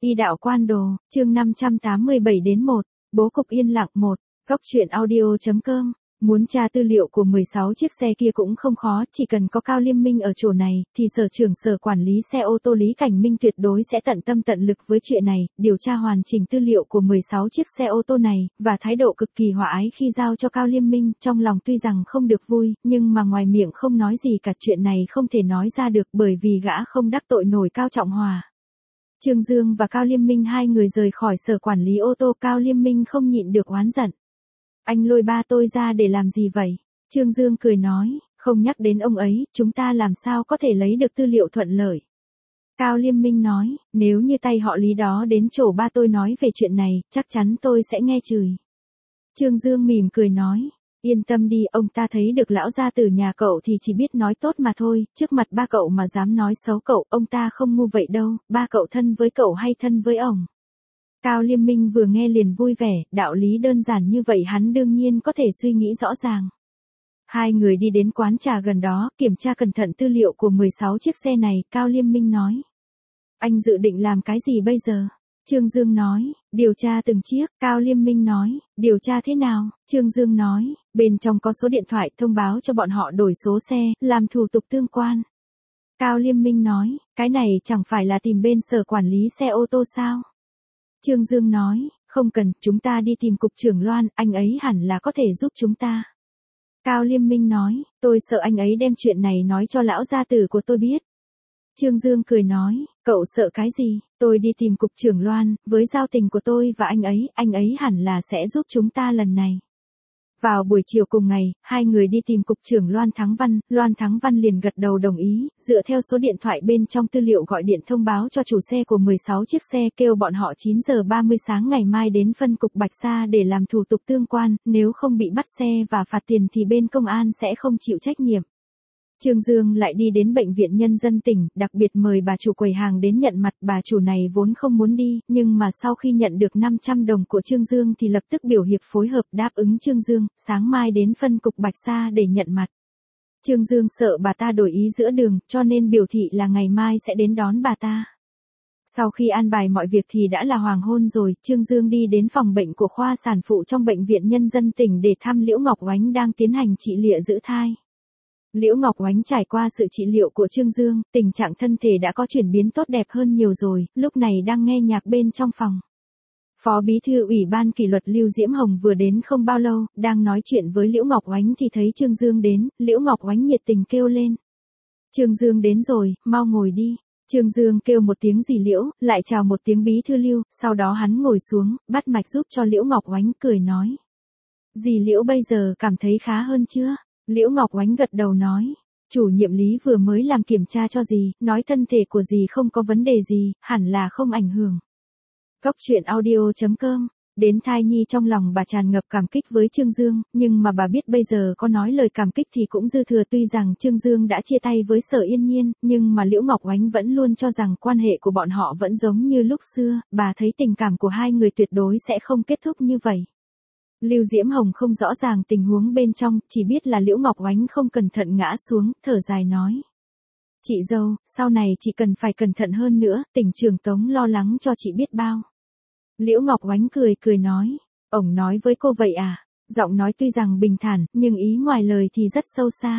Y đạo quan đồ, chương 587 đến 1, bố cục yên lặng 1, góc truyện audio.com. Muốn tra tư liệu của 16 chiếc xe kia cũng không khó, chỉ cần có Cao Liêm Minh ở chỗ này, thì sở trưởng sở quản lý xe ô tô Lý Cảnh Minh tuyệt đối sẽ tận tâm tận lực với chuyện này, điều tra hoàn chỉnh tư liệu của 16 chiếc xe ô tô này, và thái độ cực kỳ hòa ái khi giao cho Cao Liêm Minh, trong lòng tuy rằng không được vui, nhưng mà ngoài miệng không nói gì cả, chuyện này không thể nói ra được bởi vì gã không đắc tội nổi Cao Trọng Hòa. Trương Dương và Cao Liêm Minh hai người rời khỏi sở quản lý ô tô, Cao Liêm Minh không nhịn được oán giận. Anh lôi ba tôi ra để làm gì vậy? Trương Dương cười nói, không nhắc đến ông ấy, chúng ta làm sao có thể lấy được tư liệu thuận lợi. Cao Liêm Minh nói, nếu như tay họ Lý đó đến chỗ ba tôi nói về chuyện này, chắc chắn tôi sẽ nghe chửi. Trương Dương mỉm cười nói, yên tâm đi, ông ta thấy được lão gia tử nhà cậu thì chỉ biết nói tốt mà thôi, trước mặt ba cậu mà dám nói xấu cậu, ông ta không ngu vậy đâu, ba cậu thân với cậu hay thân với ổng. Cao Liêm Minh vừa nghe liền vui vẻ, đạo lý đơn giản như vậy hắn đương nhiên có thể suy nghĩ rõ ràng. Hai người đi đến quán trà gần đó, kiểm tra cẩn thận tư liệu của 16 chiếc xe này, Cao Liêm Minh nói. Anh dự định làm cái gì bây giờ? Trương Dương nói, điều tra từng chiếc, Cao Liêm Minh nói, điều tra thế nào? Trương Dương nói, bên trong có số điện thoại thông báo cho bọn họ đổi số xe, làm thủ tục tương quan. Cao Liêm Minh nói, cái này chẳng phải là tìm bên sở quản lý xe ô tô sao? Trương Dương nói, không cần, chúng ta đi tìm cục trưởng Loan, anh ấy hẳn là có thể giúp chúng ta. Cao Liêm Minh nói, tôi sợ anh ấy đem chuyện này nói cho lão gia tử của tôi biết. Trương Dương cười nói, cậu sợ cái gì, tôi đi tìm cục trưởng Loan, với giao tình của tôi và anh ấy hẳn là sẽ giúp chúng ta lần này. Vào buổi chiều cùng ngày, hai người đi tìm cục trưởng Loan Thắng Văn liền gật đầu đồng ý, dựa theo số điện thoại bên trong tư liệu gọi điện thông báo cho chủ xe của 16 chiếc xe, kêu bọn họ 9 giờ 30 sáng ngày mai đến phân cục Bạch Sa để làm thủ tục tương quan, nếu không bị bắt xe và phạt tiền thì bên công an sẽ không chịu trách nhiệm. Trương Dương lại đi đến bệnh viện nhân dân tỉnh, đặc biệt mời bà chủ quầy hàng đến nhận mặt, bà chủ này vốn không muốn đi, nhưng mà sau khi nhận được 500 đồng của Trương Dương thì lập tức biểu hiệp phối hợp đáp ứng Trương Dương, sáng mai đến phân cục Bạch Sa để nhận mặt. Trương Dương sợ bà ta đổi ý giữa đường, cho nên biểu thị là ngày mai sẽ đến đón bà ta. Sau khi an bài mọi việc thì đã là hoàng hôn rồi, Trương Dương đi đến phòng bệnh của khoa sản phụ trong bệnh viện nhân dân tỉnh để thăm Liễu Ngọc Oánh đang tiến hành trị liệu giữ thai. Liễu Ngọc Oánh trải qua sự trị liệu của Trương Dương, tình trạng thân thể đã có chuyển biến tốt đẹp hơn nhiều rồi, lúc này đang nghe nhạc bên trong phòng. Phó bí thư Ủy ban kỷ luật Lưu Diễm Hồng vừa đến không bao lâu, đang nói chuyện với Liễu Ngọc Oánh thì thấy Trương Dương đến, Liễu Ngọc Oánh nhiệt tình kêu lên. Trương Dương đến rồi, mau ngồi đi. Trương Dương kêu một tiếng dì Liễu, lại chào một tiếng bí thư Lưu, sau đó hắn ngồi xuống, bắt mạch giúp cho Liễu Ngọc Oánh, cười nói. Dì Liễu bây giờ cảm thấy khá hơn chưa? Liễu Ngọc Oánh gật đầu nói, chủ nhiệm Lý vừa mới làm kiểm tra cho dì, nói thân thể của dì không có vấn đề gì, hẳn là không ảnh hưởng. Góc truyện audio.com. Đến thai nhi trong lòng bà tràn ngập cảm kích với Trương Dương, nhưng mà bà biết bây giờ có nói lời cảm kích thì cũng dư thừa, tuy rằng Trương Dương đã chia tay với Sở Yên Nhiên, nhưng mà Liễu Ngọc Oánh vẫn luôn cho rằng quan hệ của bọn họ vẫn giống như lúc xưa, bà thấy tình cảm của hai người tuyệt đối sẽ không kết thúc như vậy. Lưu Diễm Hồng không rõ ràng tình huống bên trong, chỉ biết là Liễu Ngọc Oánh không cẩn thận ngã xuống, thở dài nói. Chị dâu, sau này chị cần phải cẩn thận hơn nữa, tỉnh trưởng Tống lo lắng cho chị biết bao. Liễu Ngọc Oánh cười nói, ổng nói với cô vậy à? Giọng nói tuy rằng bình thản, nhưng ý ngoài lời thì rất sâu xa.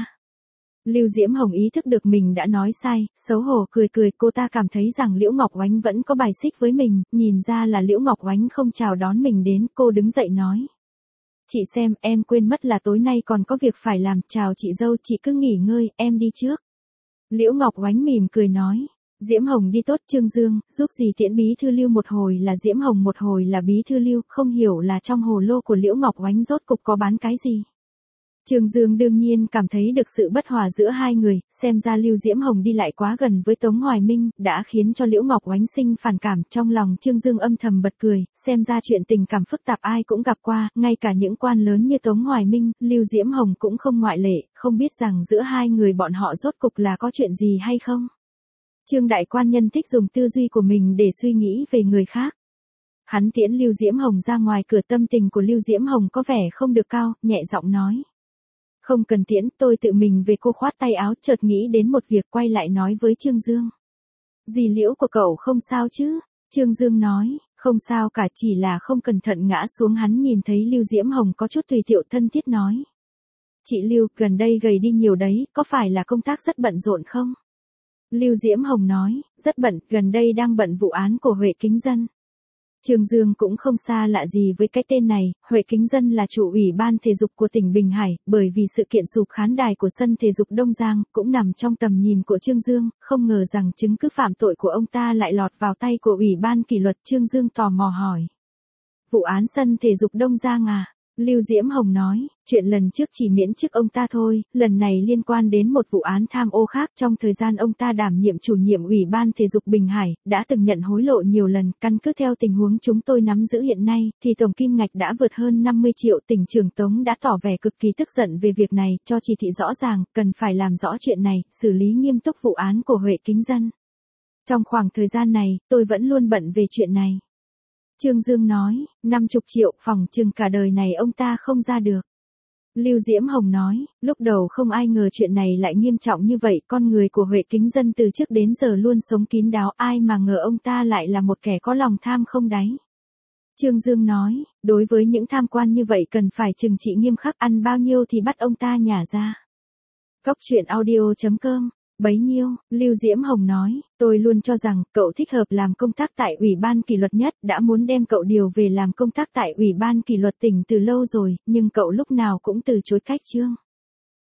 Lưu Diễm Hồng ý thức được mình đã nói sai, xấu hổ cười, cô ta cảm thấy rằng Liễu Ngọc Oánh vẫn có bài xích với mình, nhìn ra là Liễu Ngọc Oánh không chào đón mình đến, cô đứng dậy nói. Chị xem, em quên mất là tối nay còn có việc phải làm, chào chị dâu, chị cứ nghỉ ngơi, em đi trước. Liễu Ngọc Oánh mỉm cười nói, Diễm Hồng đi tốt. Trương Dương, giúp dì tiễn bí thư Lưu, một hồi là Diễm Hồng một hồi là bí thư Lưu, không hiểu là trong hồ lô của Liễu Ngọc Oánh rốt cục có bán cái gì. Trương Dương đương nhiên cảm thấy được sự bất hòa giữa hai người, xem ra Lưu Diễm Hồng đi lại quá gần với Tống Hoài Minh, đã khiến cho Liễu Ngọc Oánh sinh phản cảm, trong lòng Trương Dương âm thầm bật cười, xem ra chuyện tình cảm phức tạp ai cũng gặp qua, ngay cả những quan lớn như Tống Hoài Minh, Lưu Diễm Hồng cũng không ngoại lệ, không biết rằng giữa hai người bọn họ rốt cục là có chuyện gì hay không. Trương đại quan nhân thích dùng tư duy của mình để suy nghĩ về người khác. Hắn tiễn Lưu Diễm Hồng ra ngoài cửa, tâm tình của Lưu Diễm Hồng có vẻ không được cao, nhẹ giọng nói. Không cần tiễn, tôi tự mình về. Cô khoát tay áo, chợt nghĩ đến một việc, quay lại nói với Trương Dương. Dì Liễu của cậu không sao chứ? Trương Dương nói, không sao cả, chỉ là không cẩn thận ngã xuống. Hắn nhìn thấy Lưu Diễm Hồng có chút tùy tiệu thân thiết nói. Chị Lưu, gần đây gầy đi nhiều đấy, có phải là công tác rất bận rộn không? Lưu Diễm Hồng nói, rất bận, gần đây đang bận vụ án của Huệ Kính Dân. Trương Dương cũng không xa lạ gì với cái tên này, Huệ Kính Dân là chủ ủy ban thể dục của tỉnh Bình Hải, bởi vì sự kiện sụp khán đài của sân thể dục Đông Giang cũng nằm trong tầm nhìn của Trương Dương, không ngờ rằng chứng cứ phạm tội của ông ta lại lọt vào tay của ủy ban kỷ luật. Trương Dương tò mò hỏi. Vụ án sân thể dục Đông Giang à? Lưu Diễm Hồng nói, chuyện lần trước chỉ miễn chức ông ta thôi, lần này liên quan đến một vụ án tham ô khác. Trong thời gian ông ta đảm nhiệm chủ nhiệm ủy ban thể dục Bình Hải, đã từng nhận hối lộ nhiều lần. Căn cứ theo tình huống chúng tôi nắm giữ hiện nay, thì tổng kim ngạch đã vượt hơn 50 triệu. Tỉnh trưởng Tống đã tỏ vẻ cực kỳ tức giận về việc này, cho chỉ thị rõ ràng, cần phải làm rõ chuyện này, xử lý nghiêm túc vụ án của Huệ Kính Dân. Trong khoảng thời gian này, tôi vẫn luôn bận về chuyện này. Trương Dương nói, 50 triệu, phòng chừng cả đời này ông ta không ra được. Lưu Diễm Hồng nói, lúc đầu không ai ngờ chuyện này lại nghiêm trọng như vậy. Con người của Huệ Kính Dân từ trước đến giờ luôn sống kín đáo, ai mà ngờ ông ta lại là một kẻ có lòng tham không đáy. Trương Dương nói, đối với những tham quan như vậy cần phải trừng trị nghiêm khắc, ăn bao nhiêu thì bắt ông ta nhả ra. Cóc truyện audio.com. Bấy nhiêu, Lưu Diễm Hồng nói, tôi luôn cho rằng cậu thích hợp làm công tác tại ủy ban kỷ luật nhất, đã muốn đem cậu điều về làm công tác tại ủy ban kỷ luật tỉnh từ lâu rồi, nhưng cậu lúc nào cũng từ chối cách Trương